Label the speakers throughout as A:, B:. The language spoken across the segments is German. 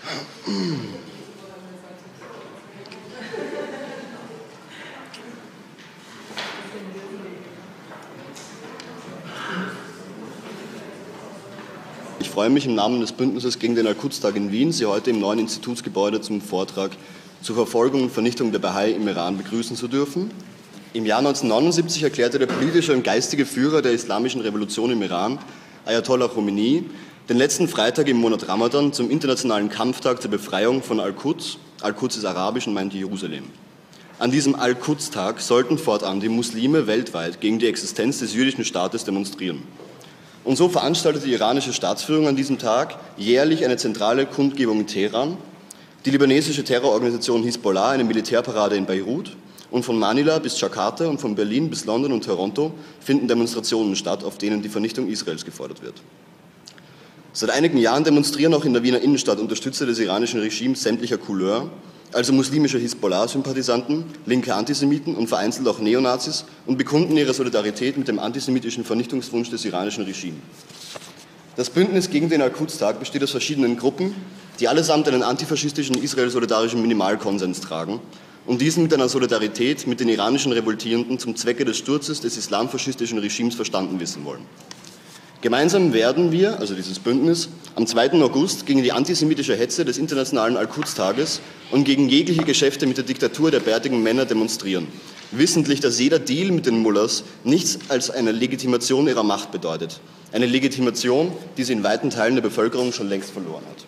A: Ich freue mich im Namen des Bündnisses gegen den Al-Quds-Tag in Wien, Sie heute im neuen Institutsgebäude zum Vortrag zur Verfolgung und Vernichtung der Bahai im Iran begrüßen zu dürfen. Im Jahr 1979 erklärte der politische und geistige Führer der islamischen Revolution im Iran, Ayatollah Khomeini, den letzten Freitag im Monat Ramadan zum internationalen Kampftag zur Befreiung von Al-Quds. Al-Quds ist arabisch und meint Jerusalem. An diesem Al-Quds-Tag sollten fortan die Muslime weltweit gegen die Existenz des jüdischen Staates demonstrieren. Und so veranstaltet die iranische Staatsführung an diesem Tag jährlich eine zentrale Kundgebung in Teheran, die libanesische Terrororganisation Hisbollah eine Militärparade in Beirut und von Manila bis Jakarta und von Berlin bis London und Toronto finden Demonstrationen statt, auf denen die Vernichtung Israels gefordert wird. Seit einigen Jahren demonstrieren auch in der Wiener Innenstadt Unterstützer des iranischen Regimes sämtlicher Couleur, also muslimische Hisbollah-Sympathisanten, linke Antisemiten und vereinzelt auch Neonazis und bekunden ihre Solidarität mit dem antisemitischen Vernichtungswunsch des iranischen Regimes. Das Bündnis gegen den Al-Quds-Tag besteht aus verschiedenen Gruppen, die allesamt einen antifaschistischen israel-solidarischen Minimalkonsens tragen und diesen mit einer Solidarität mit den iranischen Revoltierenden zum Zwecke des Sturzes des islamfaschistischen Regimes verstanden wissen wollen. Gemeinsam werden wir, also dieses Bündnis, am 2. August gegen die antisemitische Hetze des internationalen Al-Quds-Tages und gegen jegliche Geschäfte mit der Diktatur der bärtigen Männer demonstrieren, wissentlich, dass jeder Deal mit den Mullahs nichts als eine Legitimation ihrer Macht bedeutet. Eine Legitimation, die sie in weiten Teilen der Bevölkerung schon längst verloren hat.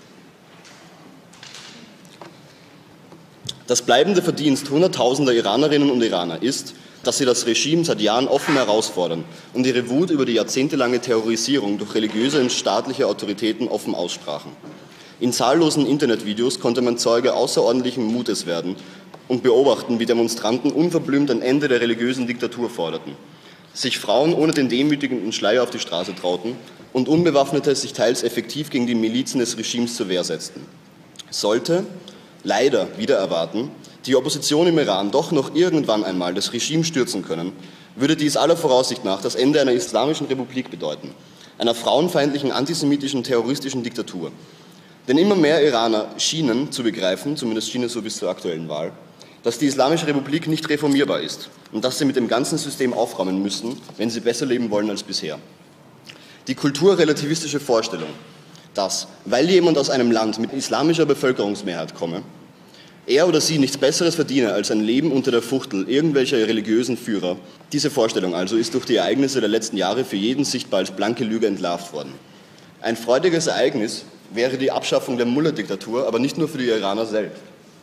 A: Das bleibende Verdienst hunderttausender Iranerinnen und Iraner ist, dass sie das Regime seit Jahren offen herausfordern und ihre Wut über die jahrzehntelange Terrorisierung durch religiöse und staatliche Autoritäten offen aussprachen. In zahllosen Internetvideos konnte man Zeuge außerordentlichen Mutes werden und beobachten, wie Demonstranten unverblümt ein Ende der religiösen Diktatur forderten, sich Frauen ohne den demütigenden Schleier auf die Straße trauten und Unbewaffnete sich teils effektiv gegen die Milizen des Regimes zur Wehr setzten. Sollte, leider wider Erwarten, die Opposition im Iran doch noch irgendwann einmal das Regime stürzen können, würde dies aller Voraussicht nach das Ende einer islamischen Republik bedeuten, einer frauenfeindlichen, antisemitischen, terroristischen Diktatur. Denn immer mehr Iraner schienen zu begreifen, zumindest schien es so bis zur aktuellen Wahl, dass die Islamische Republik nicht reformierbar ist und dass sie mit dem ganzen System aufräumen müssen, wenn sie besser leben wollen als bisher. Die kulturrelativistische Vorstellung, dass, weil jemand aus einem Land mit islamischer Bevölkerungsmehrheit komme, er oder sie nichts Besseres verdiene als ein Leben unter der Fuchtel irgendwelcher religiösen Führer. Diese Vorstellung also ist durch die Ereignisse der letzten Jahre für jeden sichtbar als blanke Lüge entlarvt worden. Ein freudiges Ereignis wäre die Abschaffung der Mullah-Diktatur, aber nicht nur für die Iraner selbst.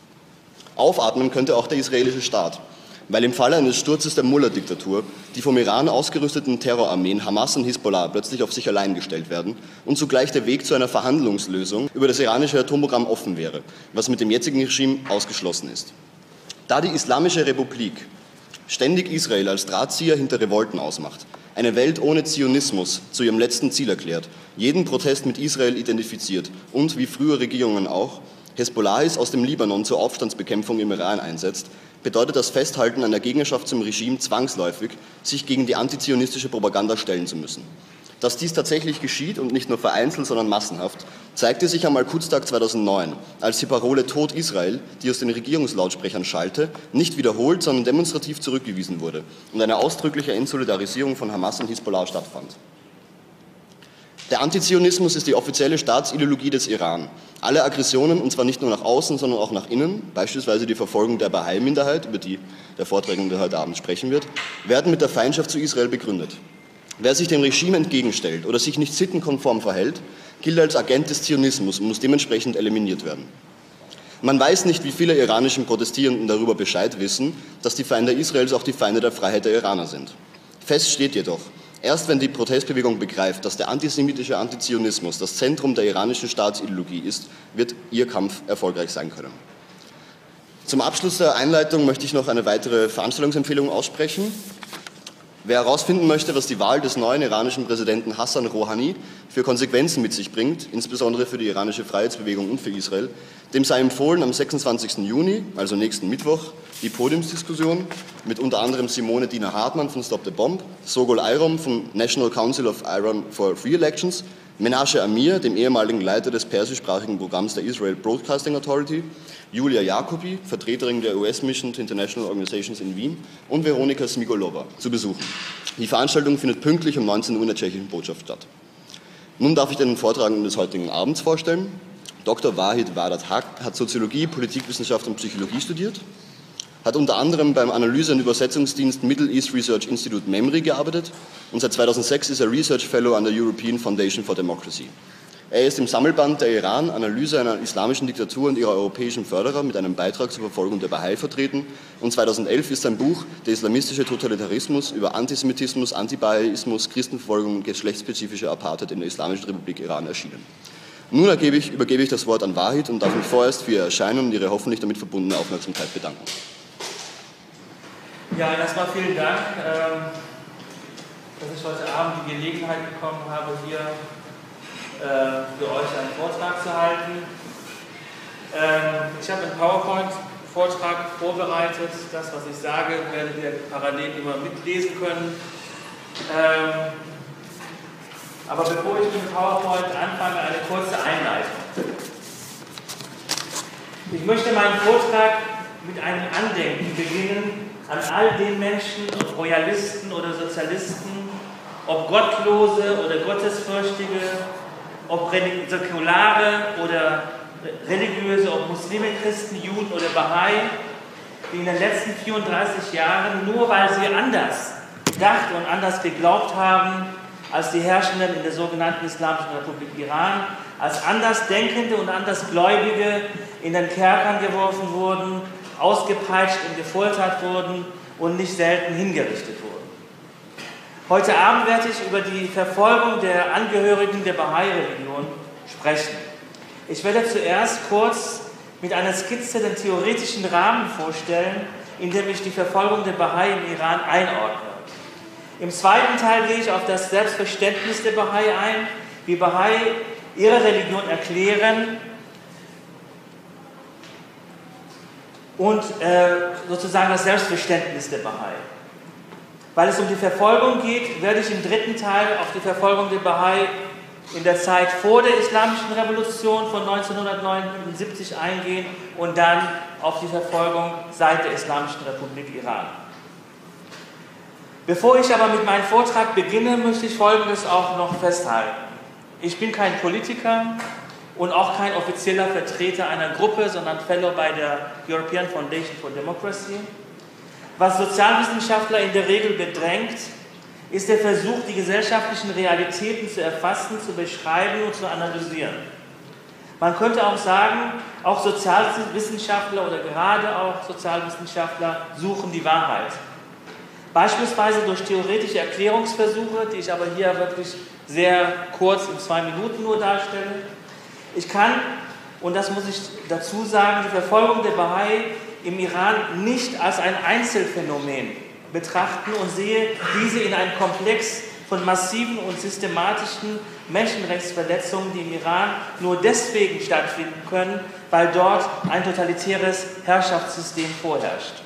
A: Aufatmen könnte auch der israelische Staat, weil im Falle eines Sturzes der Mullah-Diktatur die vom Iran ausgerüsteten Terrorarmeen Hamas und Hisbollah plötzlich auf sich allein gestellt werden und zugleich der Weg zu einer Verhandlungslösung über das iranische Atomprogramm offen wäre, was mit dem jetzigen Regime ausgeschlossen ist. Da die Islamische Republik ständig Israel als Drahtzieher hinter Revolten ausmacht, eine Welt ohne Zionismus zu ihrem letzten Ziel erklärt, jeden Protest mit Israel identifiziert und, wie frühere Regierungen auch, Hezbollahis aus dem Libanon zur Aufstandsbekämpfung im Iran einsetzt, bedeutet das Festhalten an der Gegnerschaft zum Regime zwangsläufig, sich gegen die antizionistische Propaganda stellen zu müssen. Dass dies tatsächlich geschieht und nicht nur vereinzelt, sondern massenhaft, zeigte sich am Al-Quds-Tag 2009, als die Parole Tod Israel, die aus den Regierungslautsprechern schallte, nicht wiederholt, sondern demonstrativ zurückgewiesen wurde und eine ausdrückliche Entsolidarisierung von Hamas und Hisbollah stattfand. Der Antizionismus ist die offizielle Staatsideologie des Iran. Alle Aggressionen, und zwar nicht nur nach außen, sondern auch nach innen, beispielsweise die Verfolgung der Bahai-Minderheit, über die der Vortragende heute Abend sprechen wird, werden mit der Feindschaft zu Israel begründet. Wer sich dem Regime entgegenstellt oder sich nicht sittenkonform verhält, gilt als Agent des Zionismus und muss dementsprechend eliminiert werden. Man weiß nicht, wie viele iranischen Protestierenden darüber Bescheid wissen, dass die Feinde Israels auch die Feinde der Freiheit der Iraner sind. Fest steht jedoch, erst wenn die Protestbewegung begreift, dass der antisemitische Antizionismus das Zentrum der iranischen Staatsideologie ist, wird ihr Kampf erfolgreich sein können. Zum Abschluss der Einleitung möchte ich noch eine weitere Veranstaltungsempfehlung aussprechen. Wer herausfinden möchte, was die Wahl des neuen iranischen Präsidenten Hassan Rouhani für Konsequenzen mit sich bringt, insbesondere für die iranische Freiheitsbewegung und für Israel, dem sei empfohlen, am 26. Juni, also nächsten Mittwoch, die Podiumsdiskussion mit unter anderem Simone Dina Hartmann von Stop the Bomb, Sogol Ayrom vom National Council of Iran for Free Elections, Menashe Amir, dem ehemaligen Leiter des persischsprachigen Programms der Israel Broadcasting Authority, Julia Jacobi, Vertreterin der US-Mission to International Organizations in Wien, und Veronika Smigolova zu besuchen. Die Veranstaltung findet pünktlich um 19 Uhr in der tschechischen Botschaft statt. Nun darf ich den Vortragenden des heutigen Abends vorstellen. Dr. Wahid Wadat Haq hat Soziologie, Politikwissenschaft und Psychologie studiert, hat unter anderem beim Analyse- und Übersetzungsdienst Middle East Research Institute MEMRI gearbeitet und seit 2006 ist er Research Fellow an der European Foundation for Democracy. Er ist im Sammelband Der Iran, Analyse einer islamischen Diktatur und ihrer europäischen Förderer mit einem Beitrag zur Verfolgung der Bahai vertreten und 2011 ist sein Buch Der islamistische Totalitarismus über Antisemitismus, Antibahaismus, Christenverfolgung und geschlechtsspezifische Apartheid in der Islamischen Republik Iran erschienen. Nun übergebe ich das Wort an Wahid und darf mich vorerst für Ihr Erscheinen und Ihre hoffentlich damit verbundene Aufmerksamkeit bedanken.
B: Ja, erstmal vielen Dank, dass ich heute Abend die Gelegenheit bekommen habe, hier für euch einen Vortrag zu halten. Ich habe einen PowerPoint-Vortrag vorbereitet. Das, was ich sage, werdet ihr parallel immer mitlesen können. Aber bevor ich mit dem PowerPoint anfange, eine kurze Einleitung. Ich möchte meinen Vortrag mit einem Andenken beginnen an all den Menschen, ob Royalisten oder Sozialisten, ob Gottlose oder Gottesfürchtige, ob Säkulare oder Religiöse, ob Muslime, Christen, Juden oder Bahai, die in den letzten 34 Jahren, nur weil sie anders gedacht und anders geglaubt haben, als die Herrschenden in der sogenannten Islamischen Republik Iran, als Andersdenkende und Andersgläubige in den Kerkern geworfen wurden, ausgepeitscht und gefoltert wurden und nicht selten hingerichtet wurden. Heute Abend werde ich über die Verfolgung der Angehörigen der Bahai-Religion sprechen. Ich werde zuerst kurz mit einer Skizze den theoretischen Rahmen vorstellen, in dem ich die Verfolgung der Bahai im Iran einordne. Im zweiten Teil gehe ich auf das Selbstverständnis der Bahai ein, wie Bahai ihre Religion erklären und sozusagen das Selbstverständnis der Bahai. Weil es um die Verfolgung geht, werde ich im dritten Teil auf die Verfolgung der Bahai in der Zeit vor der Islamischen Revolution von 1979 eingehen und dann auf die Verfolgung seit der Islamischen Republik Iran. Bevor ich aber mit meinem Vortrag beginne, möchte ich Folgendes auch noch festhalten. Ich bin kein Politiker und auch kein offizieller Vertreter einer Gruppe, sondern Fellow bei der European Foundation for Democracy. Was Sozialwissenschaftler in der Regel bedrängt, ist der Versuch, die gesellschaftlichen Realitäten zu erfassen, zu beschreiben und zu analysieren. Man könnte auch sagen, auch Sozialwissenschaftler oder gerade auch Sozialwissenschaftler suchen die Wahrheit. Beispielsweise durch theoretische Erklärungsversuche, die ich aber hier wirklich sehr kurz in 2 Minuten nur darstelle. Ich kann, und das muss ich dazu sagen, die Verfolgung der Bahai im Iran nicht als ein Einzelfenomen betrachten und sehe diese in einem Komplex von massiven und systematischen Menschenrechtsverletzungen, die im Iran nur deswegen stattfinden können, weil dort ein totalitäres Herrschaftssystem vorherrscht.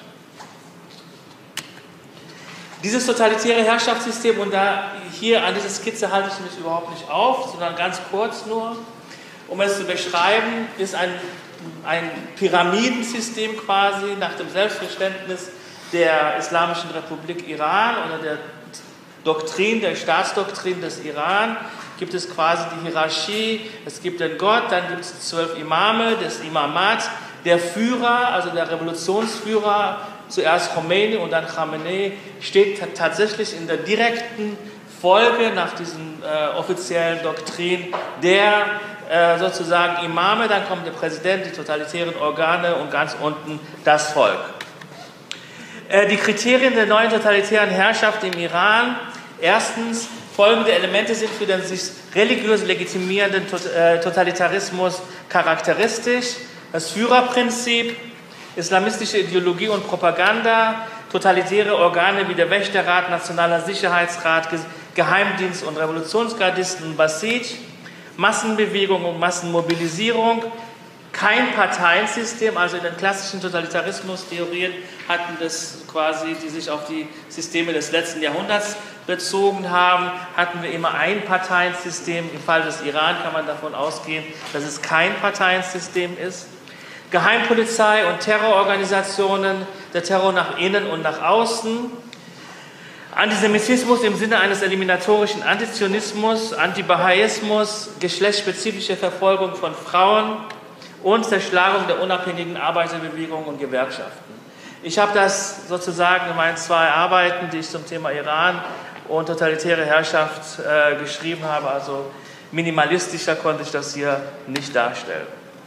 B: Dieses totalitäre Herrschaftssystem, und da hier an dieser Skizze halte ich mich überhaupt nicht auf, sondern ganz kurz nur, um es zu beschreiben, ist ein Pyramidensystem quasi nach dem Selbstverständnis der Islamischen Republik Iran oder der Doktrin, der Staatsdoktrin des Iran. Gibt es quasi die Hierarchie, es gibt den Gott, dann gibt es 12 Imame, das Imamat, der Führer, also der Revolutionsführer, zuerst Khomeini und dann Khamenei, steht tatsächlich in der direkten Folge nach diesen offiziellen Doktrin der sozusagen Imame, dann kommt der Präsident, die totalitären Organe und ganz unten das Volk. Die Kriterien der neuen totalitären Herrschaft im Iran: Erstens, folgende Elemente sind für den sich religiös legitimierenden Totalitarismus charakteristisch: Das Führerprinzip, islamistische Ideologie und Propaganda, totalitäre Organe wie der Wächterrat, Nationaler Sicherheitsrat, Geheimdienst und Revolutionsgardisten, Basij, Massenbewegung und Massenmobilisierung, kein Parteiensystem, also in den klassischen Totalitarismus-Theorien hatten das quasi, die sich auf die Systeme des letzten Jahrhunderts bezogen haben, hatten wir immer ein Parteiensystem. Im Fall des Iran kann man davon ausgehen, dass es kein Parteiensystem ist. Geheimpolizei und Terrororganisationen, der Terror nach innen und nach außen. Antisemitismus im Sinne eines eliminatorischen Antizionismus, Antibahaiismus, geschlechtsspezifische Verfolgung von Frauen und Zerschlagung der unabhängigen Arbeiterbewegung und Gewerkschaften. Ich habe das sozusagen in meinen 2 Arbeiten, die ich zum Thema Iran und totalitäre Herrschaft geschrieben habe, also minimalistischer konnte ich das hier nicht darstellen.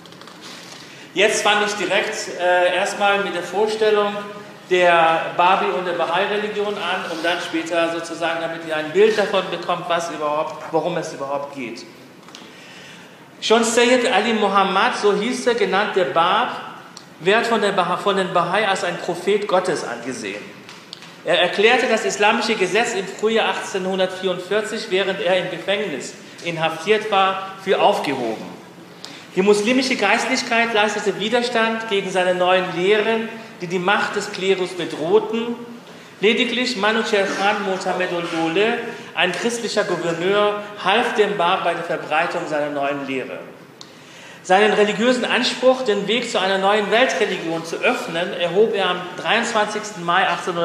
B: Jetzt fange ich direkt erstmal mit der Vorstellung der Babi- und der Bahai-Religion an, um dann später sozusagen, damit ihr ein Bild davon bekommt, worum es überhaupt geht. Schon Sayyid Ali Muhammad, so hieß er, genannt der Bab, wird von den Bahai als ein Prophet Gottes angesehen. Er erklärte das islamische Gesetz im Frühjahr 1844, während er im Gefängnis inhaftiert war, für aufgehoben. Die muslimische Geistlichkeit leistete Widerstand gegen seine neuen Lehren, die die Macht des Klerus bedrohten. Lediglich Manucher Khan Mohamedul Dole, ein christlicher Gouverneur, half dem Bab bei der Verbreitung seiner neuen Lehre. Seinen religiösen Anspruch, den Weg zu einer neuen Weltreligion zu öffnen, erhob er am 23. Mai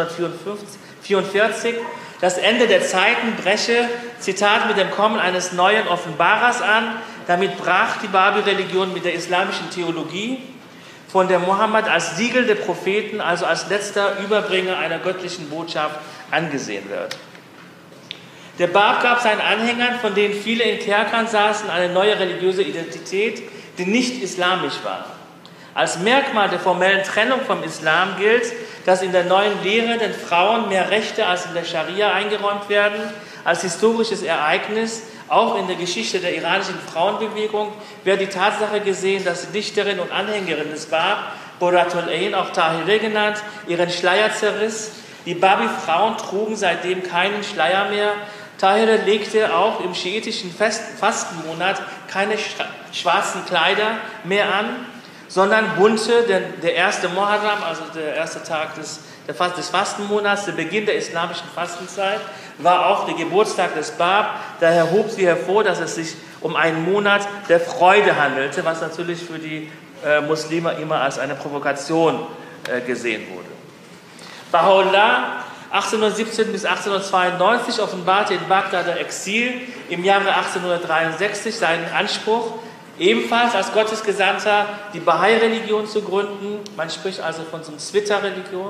B: 1844. Das Ende der Zeiten breche, Zitat, mit dem Kommen eines neuen Offenbarers an. Damit brach die Babi-Religion mit der islamischen Theologie, von der Mohammed als Siegel der Propheten, also als letzter Überbringer einer göttlichen Botschaft angesehen wird. Der Bab gab seinen Anhängern, von denen viele in Kerkern saßen, eine neue religiöse Identität, die nicht islamisch war. Als Merkmal der formellen Trennung vom Islam gilt, dass in der neuen Lehre den Frauen mehr Rechte als in der Scharia eingeräumt werden. Als historisches Ereignis, auch in der Geschichte der iranischen Frauenbewegung, wird die Tatsache gesehen, dass die Dichterin und Anhängerin des Bab, Qurratul Ain, auch Tahireh genannt, ihren Schleier zerriss. Die Babi-Frauen trugen seitdem keinen Schleier mehr. Tahireh legte auch im schiitischen Fastenmonat keine schwarzen Kleider mehr an, sondern bunte, denn der erste Muharram, also der erste Tag des Fastenmonats, der Beginn der islamischen Fastenzeit, war auch der Geburtstag des Bab. Daher hob sie hervor, dass es sich um einen Monat der Freude handelte, was natürlich für die Muslime immer als eine Provokation gesehen wurde. Baha'u'llah 1817 bis 1892 offenbarte in Bagdader Exil im Jahre 1863 seinen Anspruch, ebenfalls als Gottesgesandter die Bahai-Religion zu gründen. Man spricht also von so einer Zwitter-Religion.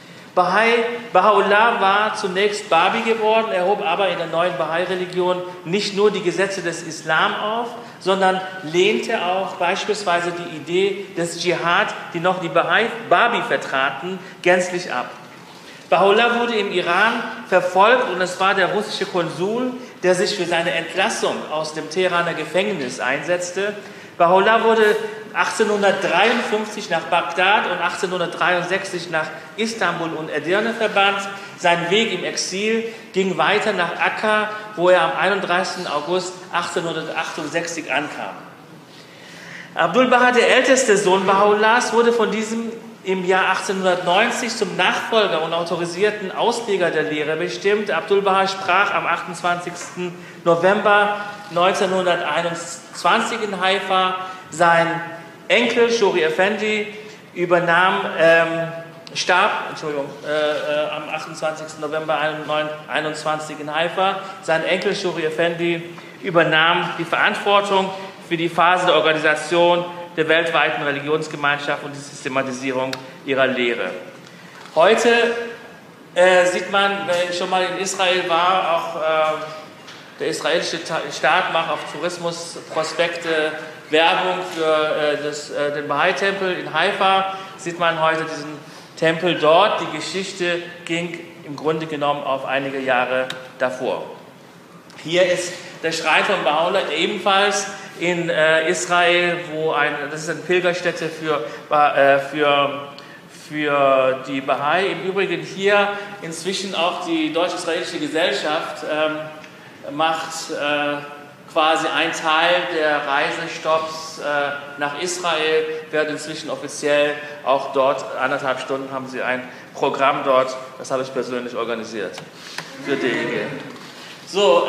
B: Baha'u'llah war zunächst Babi geworden, erhob aber in der neuen Bahai-Religion nicht nur die Gesetze des Islam auf, sondern lehnte auch beispielsweise die Idee des Dschihad, die noch die Babi vertraten, gänzlich ab. Baha'u'llah wurde im Iran verfolgt und es war der russische Konsul, der sich für seine Entlassung aus dem Teheraner Gefängnis einsetzte. Baha'u'llah wurde 1853 nach Bagdad und 1863 nach Istanbul und Edirne verbannt. Sein Weg im Exil ging weiter nach Akka, wo er am 31. August 1868 ankam. Abdul Baha, der älteste Sohn Baha'u'llahs, wurde von diesem im Jahr 1890 zum Nachfolger und autorisierten Ausleger der Lehre bestimmt. Abdul Baha sprach am 28. November 1921 in Haifa. Sein Enkel Shori Effendi starb am 28. November 1921 in Haifa. Sein Enkel Shori Effendi übernahm die Verantwortung für die Phase der Organisation der weltweiten Religionsgemeinschaft und die Systematisierung ihrer Lehre. Heute sieht man, wenn ich schon mal in Israel war, auch der israelische Staat macht auf Tourismusprospekte Werbung für den Bahai-Tempel in Haifa. Sieht man heute diesen Tempel dort. Die Geschichte ging im Grunde genommen auf einige Jahre davor. Hier ist der Schrein von Baha'u'llah ebenfalls in Israel, das ist eine Pilgerstätte für die Bahai. Im Übrigen hier inzwischen auch die Deutsch-Israelische Gesellschaft macht quasi ein Teil der Reisestopps nach Israel, wird inzwischen offiziell auch dort, 1,5 Stunden haben sie ein Programm dort, das habe ich persönlich organisiert für DEG. So,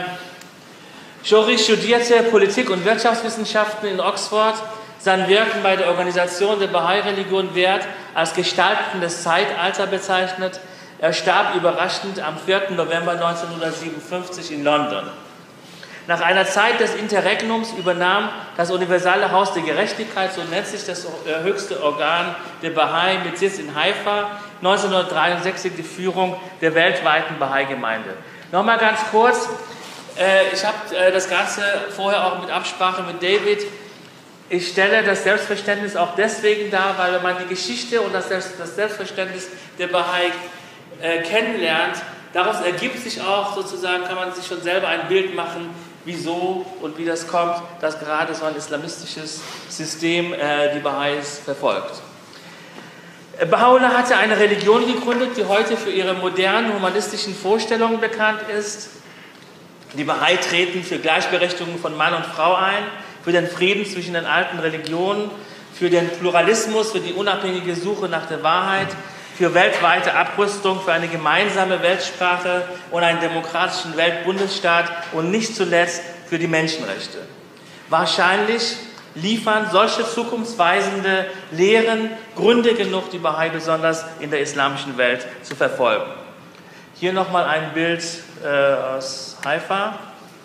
B: Shori studierte Politik- und Wirtschaftswissenschaften in Oxford. Sein Wirken bei der Organisation der Bahai-Religion wird als gestaltendes Zeitalter bezeichnet. Er starb überraschend am 4. November 1957 in London. Nach einer Zeit des Interregnums übernahm das Universale Haus der Gerechtigkeit, so nennt sich das höchste Organ der Bahai mit Sitz in Haifa, 1963 die Führung der weltweiten Bahai-Gemeinde. Nochmal ganz kurz, ich habe das Ganze vorher auch mit Absprache mit David. Ich stelle das Selbstverständnis auch deswegen dar, weil wenn man die Geschichte und das Selbstverständnis der Bahai kennenlernt, daraus ergibt sich auch sozusagen, kann man sich schon selber ein Bild machen, wieso und wie das kommt, dass gerade so ein islamistisches System die Baha'is verfolgt. Baha'u'llah hatte eine Religion gegründet, die heute für ihre modernen humanistischen Vorstellungen bekannt ist. Die Bahai treten für Gleichberechtigung von Mann und Frau ein, für den Frieden zwischen den alten Religionen, für den Pluralismus, für die unabhängige Suche nach der Wahrheit, für weltweite Abrüstung, für eine gemeinsame Weltsprache und einen demokratischen Weltbundesstaat und nicht zuletzt für die Menschenrechte. Wahrscheinlich liefern solche zukunftsweisende Lehren Gründe genug, die Bahai besonders in der islamischen Welt zu verfolgen. Hier nochmal ein Bild aus Haifa.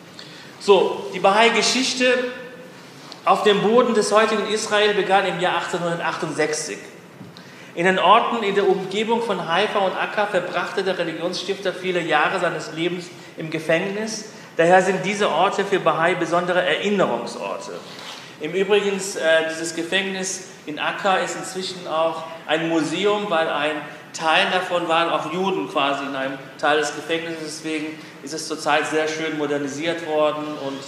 B: So, die Bahai-Geschichte auf dem Boden des heutigen Israel begann im Jahr 1868. In den Orten in der Umgebung von Haifa und Akka verbrachte der Religionsstifter viele Jahre seines Lebens im Gefängnis. Daher sind diese Orte für Bahai besondere Erinnerungsorte. Im Übrigen, dieses Gefängnis in Akka ist inzwischen auch ein Museum, weil ein Teil davon waren auch Juden quasi in einem Teil des Gefängnisses. Deswegen ist es zurzeit sehr schön modernisiert worden und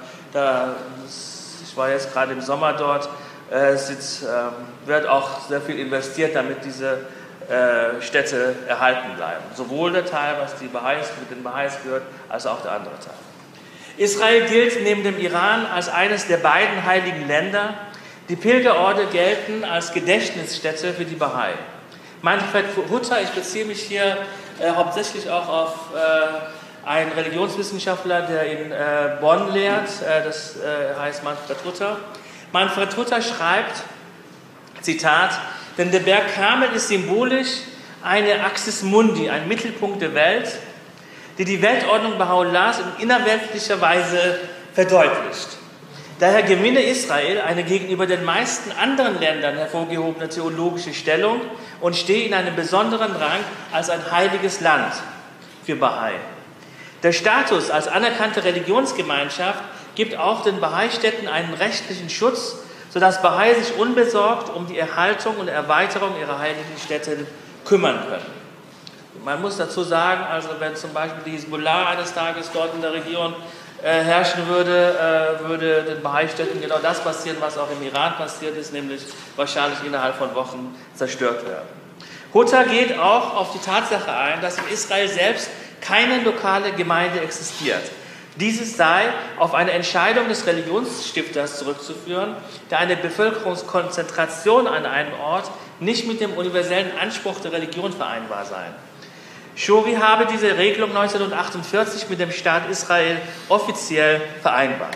B: ich war jetzt gerade im Sommer dort. Es wird auch sehr viel investiert, damit diese Städte erhalten bleiben. Sowohl der Teil, was mit den Baha'is gehört, als auch der andere Teil. Israel gilt neben dem Iran als eines der beiden heiligen Länder. Die Pilgerorte gelten als Gedächtnisstätte für die Bahai. Manfred Hutter, ich beziehe mich hier hauptsächlich auch auf einen Religionswissenschaftler, der in Bonn lehrt, das heißt Manfred Hutter. Manfred Hutter schreibt, Zitat, denn der Berg Karmel ist symbolisch eine Axis Mundi, ein Mittelpunkt der Welt, die die Weltordnung Baha'u'llahs in innerweltlicher Weise verdeutlicht. Daher gewinne Israel eine gegenüber den meisten anderen Ländern hervorgehobene theologische Stellung und stehe in einem besonderen Rang als ein heiliges Land für Bahai. Der Status als anerkannte Religionsgemeinschaft gibt auch den Bahai-Städten einen rechtlichen Schutz, sodass Bahai sich unbesorgt um die Erhaltung und Erweiterung ihrer heiligen Städte kümmern können. Man muss dazu sagen, also wenn zum Beispiel die Hisbollah eines Tages dort in der Region herrschen würde, würde den Bahai-Städten genau das passieren, was auch im Iran passiert ist, nämlich wahrscheinlich innerhalb von Wochen zerstört werden. Hutter geht auch auf die Tatsache ein, dass in Israel selbst keine lokale Gemeinde existiert. Dieses sei auf eine Entscheidung des Religionsstifters zurückzuführen, da eine Bevölkerungskonzentration an einem Ort nicht mit dem universellen Anspruch der Religion vereinbar sei. Shori habe diese Regelung 1948 mit dem Staat Israel offiziell vereinbart.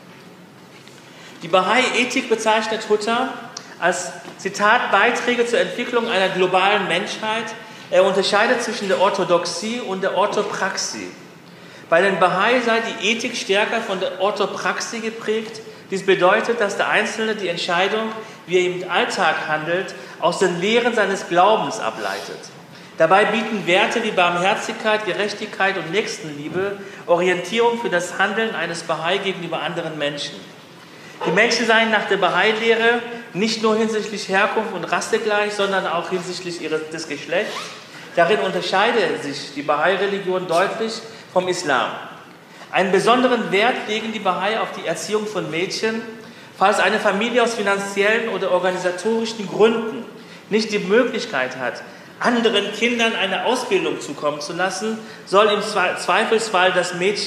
B: Die Bahai-Ethik bezeichnet Hutter als, Zitat, Beiträge zur Entwicklung einer globalen Menschheit. Er unterscheidet zwischen der Orthodoxie und der Orthopraxie. Bei den Bahai sei die Ethik stärker von der Orthopraxie geprägt. Dies bedeutet, dass der Einzelne die Entscheidung, wie er im Alltag handelt, aus den Lehren seines Glaubens ableitet. Dabei bieten Werte wie Barmherzigkeit, Gerechtigkeit und Nächstenliebe Orientierung für das Handeln eines Bahai gegenüber anderen Menschen. Die Menschen seien nach der Bahai-Lehre nicht nur hinsichtlich Herkunft und Rasse gleich, sondern auch hinsichtlich des Geschlechts. Darin unterscheide sich die Bahai-Religion deutlich vom Islam. Einen besonderen Wert legen die Bahai auf die Erziehung von Mädchen. Falls eine Familie aus finanziellen oder organisatorischen Gründen nicht die Möglichkeit hat, anderen Kindern eine Ausbildung zukommen zu lassen, soll im Zweifelsfall das Mädchen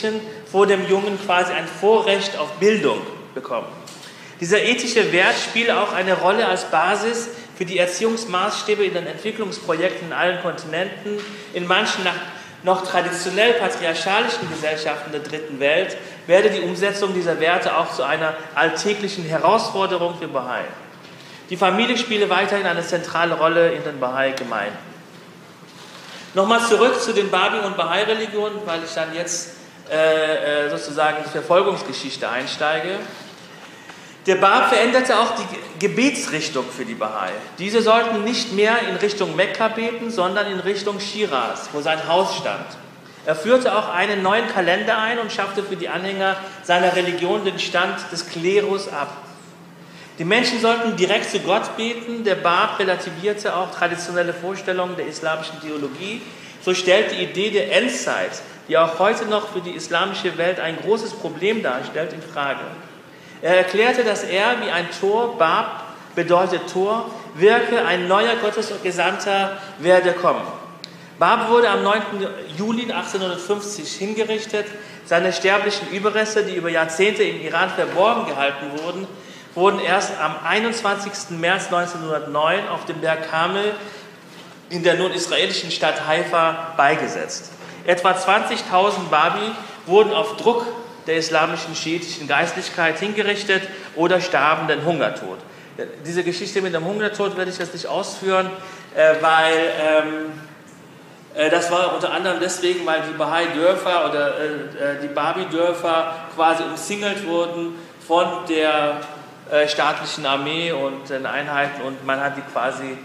B: vor dem Jungen quasi ein Vorrecht auf Bildung bekommen. Dieser ethische Wert spielt auch eine Rolle als Basis für die Erziehungsmaßstäbe in den Entwicklungsprojekten in allen Kontinenten. In manchen noch traditionell patriarchalischen Gesellschaften der Dritten Welt werde die Umsetzung dieser Werte auch zu einer alltäglichen Herausforderung für Bahai. Die Familie spiele weiterhin eine zentrale Rolle in den Bahai-Gemeinden. Nochmal zurück zu den Babi- und Bahai-Religionen, weil ich dann jetzt sozusagen in die Verfolgungsgeschichte einsteige. Der Bab veränderte auch die Gebetsrichtung für die Bahai. Diese sollten nicht mehr in Richtung Mekka beten, sondern in Richtung Schiraz, wo sein Haus stand. Er führte auch einen neuen Kalender ein und schaffte für die Anhänger seiner Religion den Stand des Klerus ab. Die Menschen sollten direkt zu Gott beten. Der Bab relativierte auch traditionelle Vorstellungen der islamischen Theologie. So stellt die Idee der Endzeit, die auch heute noch für die islamische Welt ein großes Problem darstellt, in Frage. Er erklärte, dass er wie ein Tor, Bab bedeutet Tor, wirke, ein neuer Gottesgesandter werde kommen. Bab wurde am 9. Juli 1850 hingerichtet. Seine sterblichen Überreste, die über Jahrzehnte im Iran verborgen gehalten wurden erst am 21. März 1909 auf dem Berg Karmel in der nun israelischen Stadt Haifa beigesetzt. Etwa 20.000 Babi wurden auf Druck der islamischen schiitischen Geistlichkeit hingerichtet oder starben den Hungertod. Diese Geschichte mit dem Hungertod werde ich jetzt nicht ausführen, weil das war unter anderem deswegen, weil die Bahai-Dörfer oder die Babi-Dörfer quasi umzingelt wurden von der staatlichen Armee und den Einheiten und man hat die quasi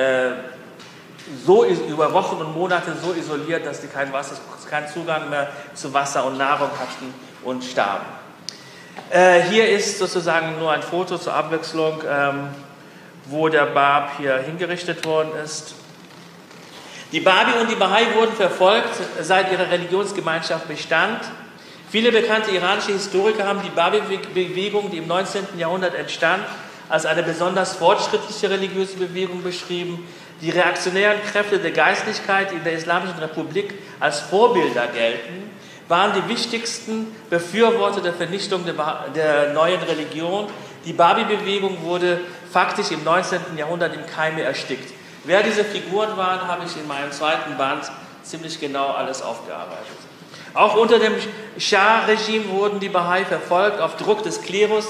B: so über Wochen und Monate so isoliert, dass die keinen Zugang mehr zu Wasser und Nahrung hatten und starben. Hier ist sozusagen nur ein Foto zur Abwechslung, wo der Bab hier hingerichtet worden ist. Die Babi und die Bahai wurden verfolgt, seit ihre Religionsgemeinschaft bestand. Viele bekannte iranische Historiker haben die Babi-Bewegung, die im 19. Jahrhundert entstand, als eine besonders fortschrittliche religiöse Bewegung beschrieben. Die reaktionären Kräfte der Geistlichkeit in der Islamischen Republik als Vorbilder gelten, waren die wichtigsten Befürworter der Vernichtung der neuen Religion. Die Babi-Bewegung wurde faktisch im 19. Jahrhundert im Keime erstickt. Wer diese Figuren waren, habe ich in meinem zweiten Band ziemlich genau alles aufgearbeitet. Auch unter dem Schah-Regime wurden die Bahai verfolgt, auf Druck des Klerus,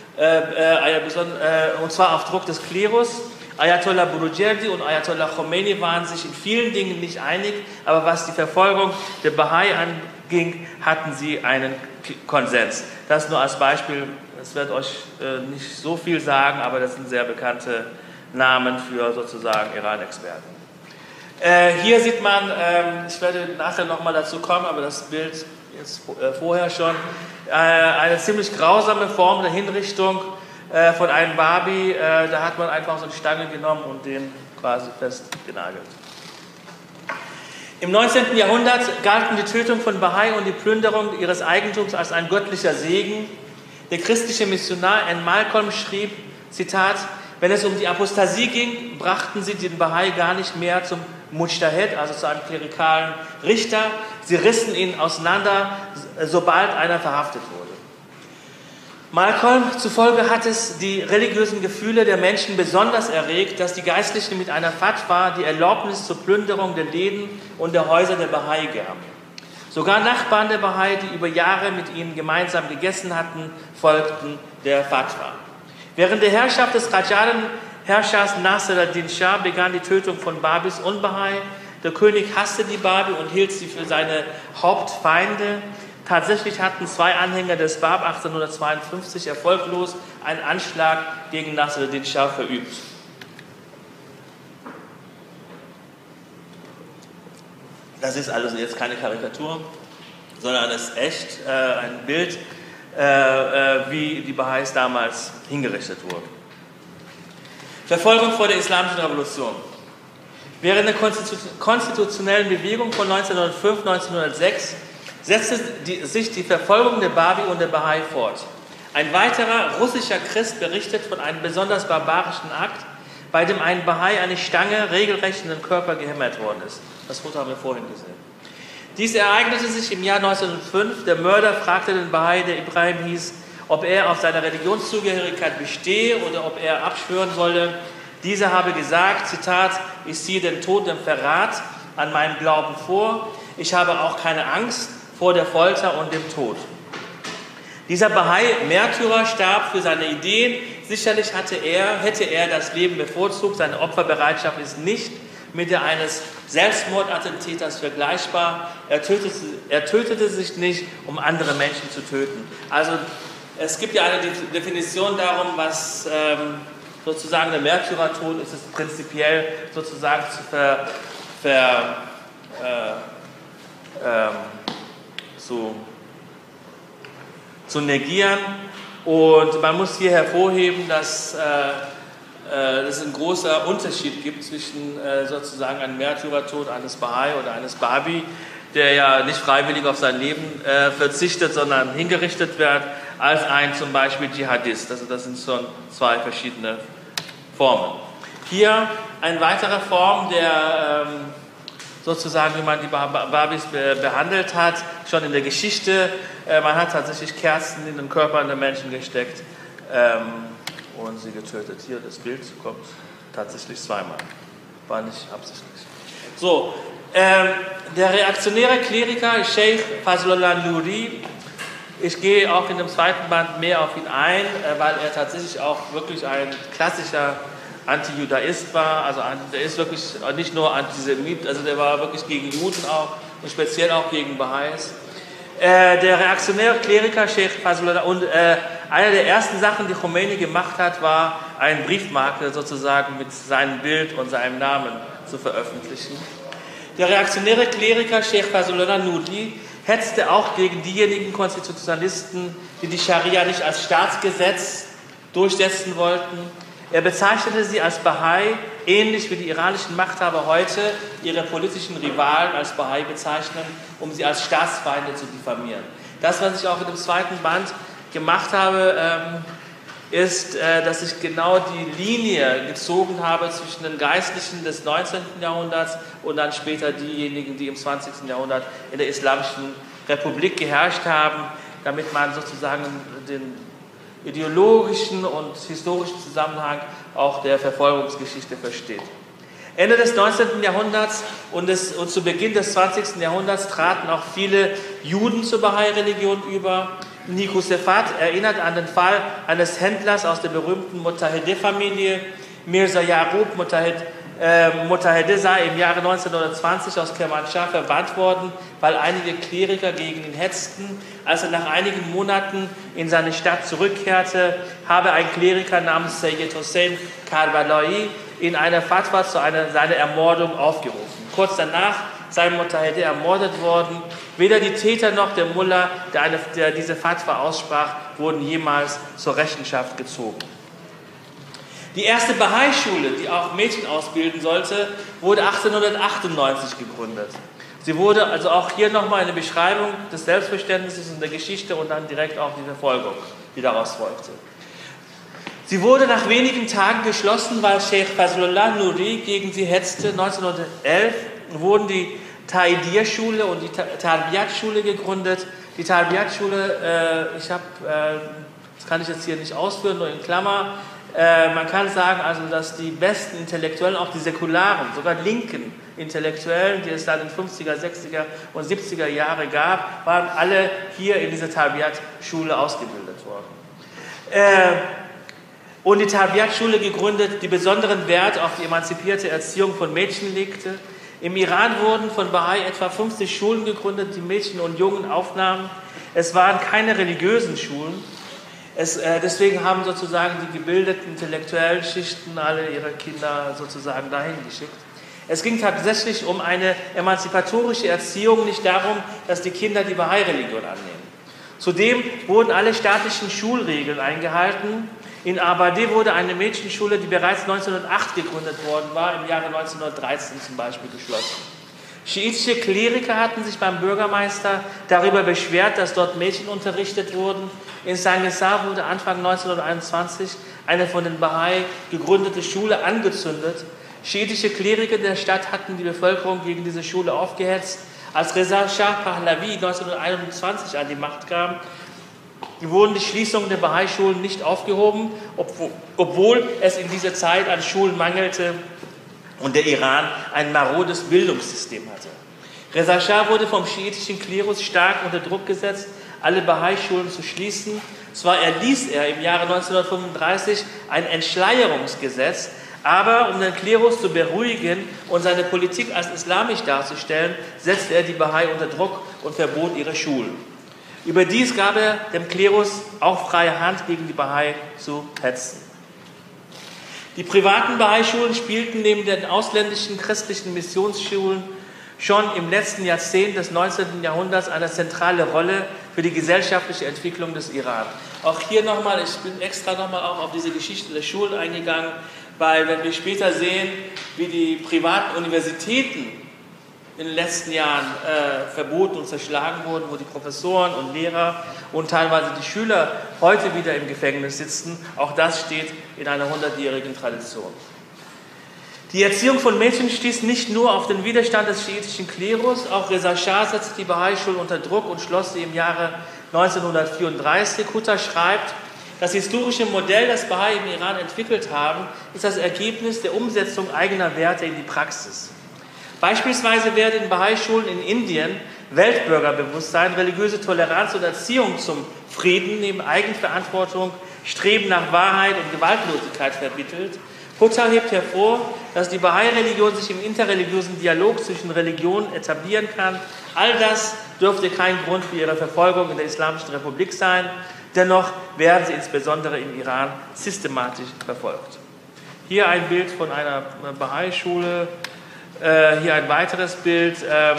B: und zwar auf Druck des Klerus. Ayatollah Borujerdi und Ayatollah Khomeini waren sich in vielen Dingen nicht einig, aber was die Verfolgung der Bahai anging, hatten sie einen Konsens. Das nur als Beispiel, das wird euch nicht so viel sagen, aber das sind sehr bekannte Namen für sozusagen Iran-Experten. Hier sieht man, ich werde nachher nochmal dazu kommen, aber das Bild jetzt vorher schon, eine ziemlich grausame Form der Hinrichtung von einem Babi. Da hat man einfach so eine Stange genommen und den quasi festgenagelt. Im 19. Jahrhundert galten die Tötung von Bahai und die Plünderung ihres Eigentums als ein göttlicher Segen. Der christliche Missionar N. Malcolm schrieb, Zitat, wenn es um die Apostasie ging, brachten sie den Bahai gar nicht mehr zum Mujtahid, also zu einem klerikalen Richter. Sie rissen ihn auseinander, sobald einer verhaftet wurde. Malcolm zufolge hat es die religiösen Gefühle der Menschen besonders erregt, dass die Geistlichen mit einer Fatwa die Erlaubnis zur Plünderung der Läden und der Häuser der Bahai gaben. Sogar Nachbarn der Bahai, die über Jahre mit ihnen gemeinsam gegessen hatten, folgten der Fatwa. Während der Herrschaft des Qajaden-Herrschers Nasser ad-Din Shah begann die Tötung von Babis und Bahai. Der König hasste die Babi und hielt sie für seine Hauptfeinde. Tatsächlich hatten zwei Anhänger des Bab 1852 erfolglos einen Anschlag gegen Nasser ad-Din Shah verübt. Das ist also jetzt keine Karikatur, sondern es ist echt ein Bild, wie die Bahais damals hingerichtet wurden. Verfolgung vor der Islamischen Revolution. Während der konstitutionellen Bewegung von 1905-1906 setzte sich die Verfolgung der Babi und der Bahai fort. Ein weiterer russischer Christ berichtet von einem besonders barbarischen Akt, bei dem ein Bahai eine Stange regelrecht in den Körper gehämmert worden ist. Das Foto haben wir vorhin gesehen. Dies ereignete sich im Jahr 1905. Der Mörder fragte den Bahai, der Ibrahim hieß, ob er auf seiner Religionszugehörigkeit bestehe oder ob er abschwören wolle. Dieser habe gesagt, Zitat, ich ziehe den Tod im Verrat an meinem Glauben vor. Ich habe auch keine Angst vor der Folter und dem Tod. Dieser Bahai-Märtyrer starb für seine Ideen. Sicherlich hätte er das Leben bevorzugt. Seine Opferbereitschaft ist nicht mit der eines Selbstmordattentäters vergleichbar. Er tötete sich nicht, um andere Menschen zu töten. Also es gibt ja eine Definition darum, was sozusagen der Märtyrertod ist, es prinzipiell sozusagen zu negieren. Und man muss hier hervorheben, dass es einen großen Unterschied gibt zwischen sozusagen einem Märtyrertod eines Bahai oder eines Babi, der ja nicht freiwillig auf sein Leben verzichtet, sondern hingerichtet wird, als ein zum Beispiel Dschihadist. Also das sind schon zwei verschiedene Formen. Hier eine weitere Form der sozusagen, wie man die Babis behandelt hat, schon in der Geschichte. Man hat tatsächlich Kerzen in den Körper der Menschen gesteckt und sie getötet. Hier das Bild kommt tatsächlich zweimal. War nicht absichtlich. So, der reaktionäre Kleriker Sheikh Fazlullah Nuri, ich gehe auch in dem zweiten Band mehr auf ihn ein, weil er tatsächlich auch wirklich ein klassischer Anti-Judaist war, also der ist wirklich nicht nur Antisemit, also der war wirklich gegen Juden auch und speziell auch gegen Baha'is. Der reaktionäre Kleriker Sheikh Fazlullah und eine der ersten Sachen, die Khomeini gemacht hat, war eine Briefmarke sozusagen mit seinem Bild und seinem Namen zu veröffentlichen. Der reaktionäre Kleriker Sheikh Fazlullah Nuri hetzte auch gegen diejenigen Konstitutionalisten, die die Scharia nicht als Staatsgesetz durchsetzen wollten. Er bezeichnete sie als Bahai, ähnlich wie die iranischen Machthaber heute ihre politischen Rivalen als Bahai bezeichnen, um sie als Staatsfeinde zu diffamieren. Das, was ich auch in dem zweiten Band gemacht habe, ist, dass ich genau die Linie gezogen habe zwischen den Geistlichen des 19. Jahrhunderts und dann später diejenigen, die im 20. Jahrhundert in der Islamischen Republik geherrscht haben, damit man sozusagen den ideologischen und historischen Zusammenhang auch der Verfolgungsgeschichte versteht. Ende des 19. Jahrhunderts und zu Beginn des 20. Jahrhunderts traten auch viele Juden zur Bahai-Religion über. Nico Sefat erinnert an den Fall eines Händlers aus der berühmten Motahedeh-Familie. Mirza Yaqub Motahedeh sei im Jahre 1920 aus Kermanschah verbannt worden, weil einige Kleriker gegen ihn hetzten. Als er nach einigen Monaten in seine Stadt zurückkehrte, habe ein Kleriker namens Sayyid Hossein Karbalai in einer Fatwa zu seiner Ermordung aufgerufen. Kurz danach sei Motahedeh ermordet worden. Weder die Täter noch der Mullah, der diese Fatwa aussprach, wurden jemals zur Rechenschaft gezogen. Die erste Bahai-Schule, die auch Mädchen ausbilden sollte, wurde 1898 gegründet. Sie wurde also auch hier nochmal eine Beschreibung des Selbstverständnisses und der Geschichte und dann direkt auch die Verfolgung, die daraus folgte. Sie wurde nach wenigen Tagen geschlossen, weil Sheikh Fazlullah Nuri gegen sie hetzte. 1911 wurden die Taidir-Schule und die Tarbiyat-Schule gegründet. Die Tarbiyat-Schule, das kann ich jetzt hier nicht ausführen, nur in Klammer. Man kann sagen, also, dass die besten Intellektuellen, auch die säkularen, sogar linken Intellektuellen, die es dann in den 50er, 60er und 70er Jahre gab, waren alle hier in dieser Tarbiyat-Schule ausgebildet worden. Und die Tarbiyat-Schule gegründet, die besonderen Wert auf die emanzipierte Erziehung von Mädchen legte. Im Iran wurden von Bahai etwa 50 Schulen gegründet, die Mädchen und Jungen aufnahmen. Es waren keine religiösen Schulen. Deswegen haben sozusagen die gebildeten intellektuellen Schichten alle ihre Kinder sozusagen dahin geschickt. Es ging tatsächlich um eine emanzipatorische Erziehung, nicht darum, dass die Kinder die Bahai-Religion annehmen. Zudem wurden alle staatlichen Schulregeln eingehalten. In Abadeh wurde eine Mädchenschule, die bereits 1908 gegründet worden war, im Jahre 1913 zum Beispiel geschlossen. Schiitische Kleriker hatten sich beim Bürgermeister darüber beschwert, dass dort Mädchen unterrichtet wurden. In Sangassar wurde Anfang 1921 eine von den Bahai gegründete Schule angezündet. Schiitische Kleriker der Stadt hatten die Bevölkerung gegen diese Schule aufgehetzt. Als Reza Shah Pahlavi 1921 an die Macht kam, wurden die Schließungen der Bahai-Schulen nicht aufgehoben, obwohl es in dieser Zeit an Schulen mangelte und der Iran ein marodes Bildungssystem hatte. Reza Shah wurde vom schiitischen Klerus stark unter Druck gesetzt, alle Bahai-Schulen zu schließen. Zwar erließ er im Jahre 1935 ein Entschleierungsgesetz, aber um den Klerus zu beruhigen und seine Politik als islamisch darzustellen, setzte er die Bahai unter Druck und verbot ihre Schulen. Überdies gab er dem Klerus auch freie Hand, gegen die Bahai zu hetzen. Die privaten Bahai-Schulen spielten neben den ausländischen christlichen Missionsschulen schon im letzten Jahrzehnt des 19. Jahrhunderts eine zentrale Rolle für die gesellschaftliche Entwicklung des Iran. Auch hier nochmal, ich bin extra nochmal auch auf diese Geschichte der Schulen eingegangen, weil wenn wir später sehen, wie die privaten Universitäten in den letzten Jahren verboten und zerschlagen wurden, wo die Professoren und Lehrer und teilweise die Schüler heute wieder im Gefängnis sitzen, auch das steht in einer 100-jährigen Tradition. Die Erziehung von Mädchen stieß nicht nur auf den Widerstand des schiitischen Klerus, auch Reza Shah setzte die Bahai-Schulen unter Druck und schloss sie im Jahre 1934. Kutta schreibt, das historische Modell, das Bahai im Iran entwickelt haben, ist das Ergebnis der Umsetzung eigener Werte in die Praxis. Beispielsweise werden in Bahai-Schulen in Indien Weltbürgerbewusstsein, religiöse Toleranz und Erziehung zum Frieden neben Eigenverantwortung, Streben nach Wahrheit und Gewaltlosigkeit vermittelt. Kutta hebt hervor, dass die Bahai-Religion sich im interreligiösen Dialog zwischen Religionen etablieren kann. All das dürfte kein Grund für ihre Verfolgung in der Islamischen Republik sein. Dennoch werden sie insbesondere im Iran systematisch verfolgt. Hier ein Bild von einer Bahai-Schule, hier ein weiteres Bild.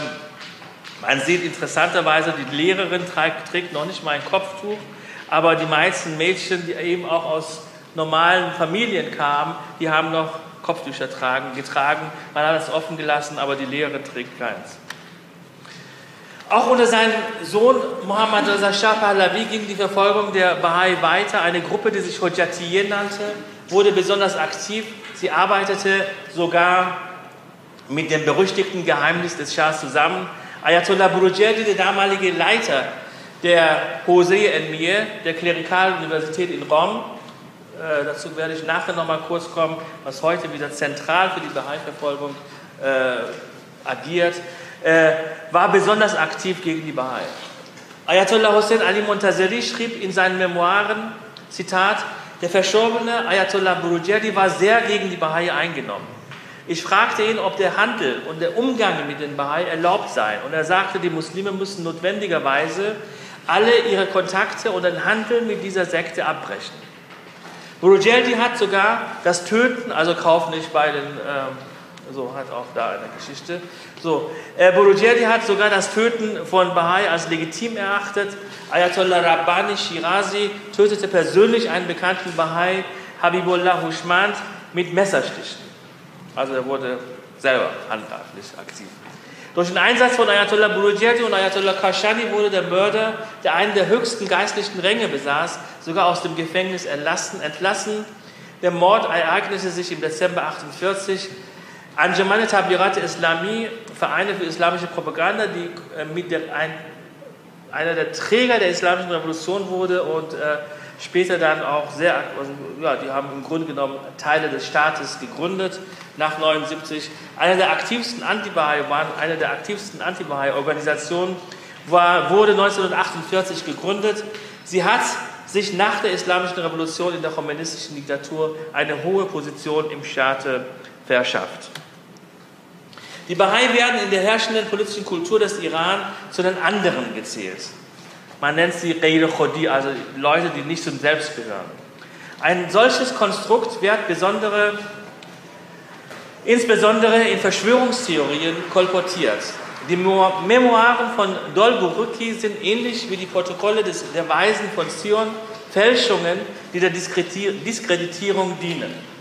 B: Man sieht interessanterweise, die Lehrerin trägt noch nicht mal ein Kopftuch, aber die meisten Mädchen, die eben auch aus normalen Familien kamen, die haben noch Kopftücher getragen. Man hat das offen gelassen, aber die Lehrerin trägt keins. Auch unter seinem Sohn Mohammad Reza Shah Pahlavi ging die Verfolgung der Bahai weiter. Eine Gruppe, die sich Hojatiyye nannte, wurde besonders aktiv. Sie arbeitete sogar mit dem berüchtigten Geheimnis des Schahs zusammen. Ayatollah Burujerdi, der damalige Leiter der Hosea Enmiyeh, der Klerikalen Universität in Rom, dazu werde ich nachher noch mal kurz kommen, was heute wieder zentral für die Bahai-Verfolgung agiert, war besonders aktiv gegen die Bahai. Ayatollah Hossein Ali Montazeri schrieb in seinen Memoiren, Zitat, der verstorbene Ayatollah Burujerdi war sehr gegen die Bahai eingenommen. Ich fragte ihn, ob der Handel und der Umgang mit den Bahai erlaubt seien. Und er sagte, die Muslime müssen notwendigerweise alle ihre Kontakte und den Handel mit dieser Sekte abbrechen. Burujerdi hat sogar das Töten, also kauf nicht bei den, so hat auch da eine Geschichte, so, Burujerdi hat sogar das Töten von Bahai als legitim erachtet. Ayatollah Rabbani Shirazi tötete persönlich einen bekannten Bahai, Habibullah Hushmand, mit Messerstichen. Also er wurde selber handgreiflich aktiv. Durch den Einsatz von Ayatollah Burujerdi und Ayatollah Kashani wurde der Mörder, der einen der höchsten geistlichen Ränge besaß, sogar aus dem Gefängnis entlassen. Der Mord ereignete sich im Dezember 1948. Anjuman Tabligat Islami, Vereine für islamische Propaganda, die einer der Träger der Islamischen Revolution wurde und später dann auch die haben im Grunde genommen Teile des Staates gegründet, nach 1979. Eine der aktivsten Anti-Bahai-Organisationen wurde 1948 gegründet. Sie hat sich nach der Islamischen Revolution in der kommunistischen Diktatur eine hohe Position im Staate verschafft. Die Bahai werden in der herrschenden politischen Kultur des Iran zu den anderen gezählt. Man nennt sie Ghair Khodi, also Leute, die nicht zum Selbst gehören. Ein solches Konstrukt wird insbesondere in Verschwörungstheorien kolportiert. Die Memoiren von Dolgoruki sind ähnlich wie die Protokolle der Weisen von Zion Fälschungen, die der Diskreditierung dienen.